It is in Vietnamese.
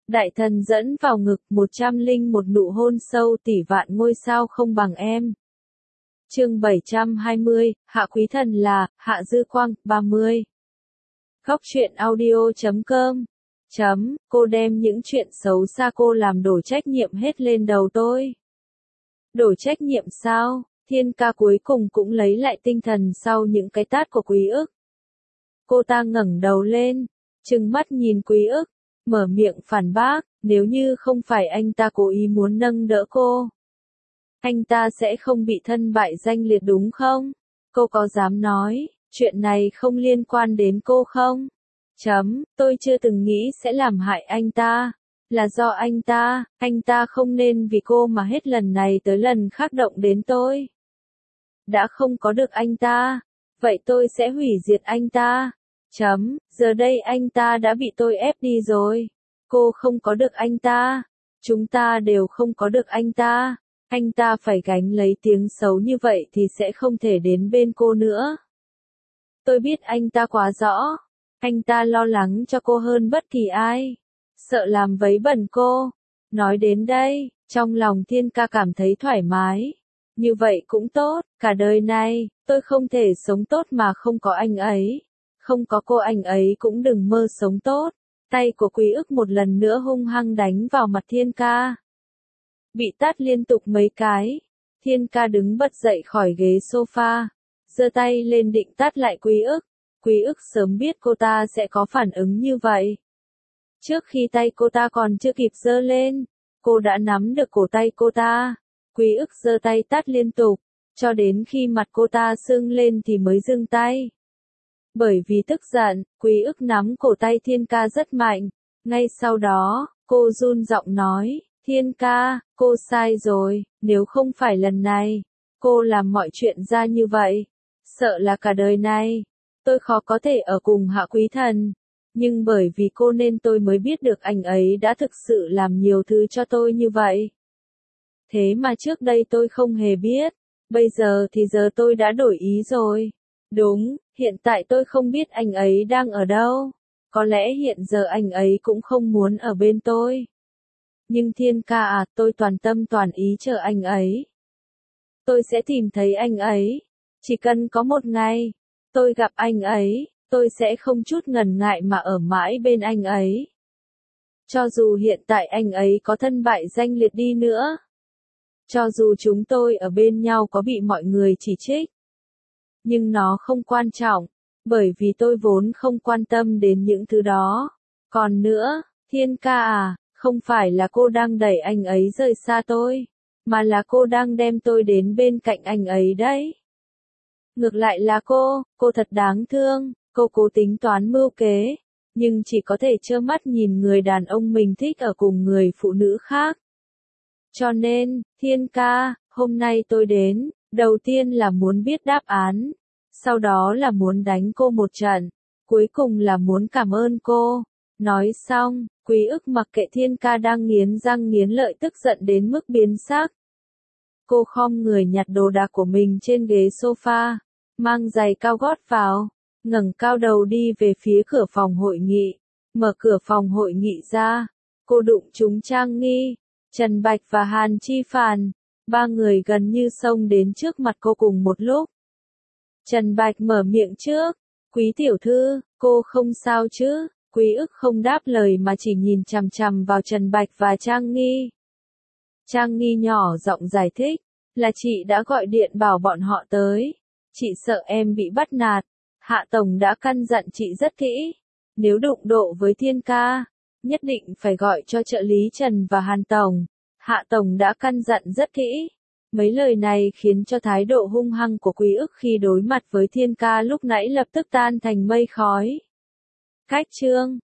Đại thần dẫn vào ngực 101 nụ hôn sâu tỷ vạn ngôi sao không bằng em. Chương 720, Hạ Quý Thần là, Hạ Dư Quang, 30. Góc truyện audio.com. Cô đem những chuyện xấu xa cô làm đổ trách nhiệm hết lên đầu tôi. Đổ trách nhiệm sao? Thiên ca cuối cùng cũng lấy lại tinh thần sau những cái tát của Quý Ức. Cô ta ngẩng đầu lên, trừng mắt nhìn Quý Ức, mở miệng phản bác, nếu như không phải anh ta cố ý muốn nâng đỡ cô, anh ta sẽ không bị thân bại danh liệt đúng không? Cô có dám nói, chuyện này không liên quan đến cô không? Tôi chưa từng nghĩ sẽ làm hại anh ta. Là do anh ta không nên vì cô mà hết lần này tới lần khác động đến tôi. Đã không có được anh ta, vậy tôi sẽ hủy diệt anh ta. Giờ đây anh ta đã bị tôi ép đi rồi. Cô không có được anh ta. Chúng ta đều không có được anh ta. Anh ta phải gánh lấy tiếng xấu như vậy thì sẽ không thể đến bên cô nữa. Tôi biết anh ta quá rõ. Anh ta lo lắng cho cô hơn bất kỳ ai. Sợ làm vấy bẩn cô. Nói đến đây, trong lòng Thiên ca cảm thấy thoải mái. Như vậy cũng tốt, cả đời này, tôi không thể sống tốt mà không có anh ấy. Không có cô anh ấy cũng đừng mơ sống tốt. Tay của Quý Ức một lần nữa hung hăng đánh vào mặt Thiên ca. Bị tát liên tục mấy cái. Thiên ca đứng bật dậy khỏi ghế sofa. Giơ tay lên định tát lại Quý Ức. Quý Ức sớm biết cô ta sẽ có phản ứng như vậy. Trước khi tay cô ta còn chưa kịp giơ lên, cô đã nắm được cổ tay cô ta. Quý Ức giơ tay tát liên tục, cho đến khi mặt cô ta sưng lên thì mới dừng tay. Bởi vì tức giận, Quý Ức nắm cổ tay Thiên ca rất mạnh. Ngay sau đó, cô run giọng nói, Thiên ca, cô sai rồi, nếu không phải lần này, cô làm mọi chuyện ra như vậy. Sợ là cả đời này, tôi khó có thể ở cùng Hạ Quý Thần. Nhưng bởi vì cô nên tôi mới biết được anh ấy đã thực sự làm nhiều thứ cho tôi như vậy. Thế mà trước đây tôi không hề biết, bây giờ thì giờ tôi đã đổi ý rồi. Đúng, hiện tại tôi không biết anh ấy đang ở đâu. Có lẽ hiện giờ anh ấy cũng không muốn ở bên tôi. Nhưng Thiên ca à, tôi toàn tâm toàn ý chờ anh ấy. Tôi sẽ tìm thấy anh ấy. Chỉ cần có một ngày, tôi gặp anh ấy, tôi sẽ không chút ngần ngại mà ở mãi bên anh ấy. Cho dù hiện tại anh ấy có thân bại danh liệt đi nữa. Cho dù chúng tôi ở bên nhau có bị mọi người chỉ trích. Nhưng nó không quan trọng, bởi vì tôi vốn không quan tâm đến những thứ đó. Còn nữa, Thiên ca à, không phải là cô đang đẩy anh ấy rời xa tôi, mà là cô đang đem tôi đến bên cạnh anh ấy đấy. Ngược lại là cô thật đáng thương, cô cố tính toán mưu kế, nhưng chỉ có thể trơ mắt nhìn người đàn ông mình thích ở cùng người phụ nữ khác. Cho nên, Thiên ca, hôm nay tôi đến, đầu tiên là muốn biết đáp án, sau đó là muốn đánh cô một trận, cuối cùng là muốn cảm ơn cô. Nói xong, Quý Ức mặc kệ Thiên ca đang nghiến răng nghiến lợi tức giận đến mức biến sắc. Cô khom người nhặt đồ đạc của mình trên ghế sofa, mang giày cao gót vào, ngẩng cao đầu đi về phía cửa phòng hội nghị. Mở cửa phòng hội nghị ra, cô đụng trúng Trang Nghi, Trần Bạch và Hàn Chi Phàn. Ba người gần như xông đến trước mặt cô cùng một lúc. Trần Bạch mở miệng trước, Quý tiểu thư, cô không sao chứ? Quý Ức không đáp lời mà chỉ nhìn chằm chằm vào Trần Bạch và Trang Nghi. Trang Nghi nhỏ giọng giải thích, là chị đã gọi điện bảo bọn họ tới. Chị sợ em bị bắt nạt. Hạ Tổng đã căn dặn chị rất kỹ. Nếu đụng độ với Thiên ca, nhất định phải gọi cho trợ lý Trần và Hàn Tổng. Hạ Tổng đã căn dặn rất kỹ. Mấy lời này khiến cho thái độ hung hăng của Quý Ức khi đối mặt với Thiên ca lúc nãy lập tức tan thành mây khói. Cách chương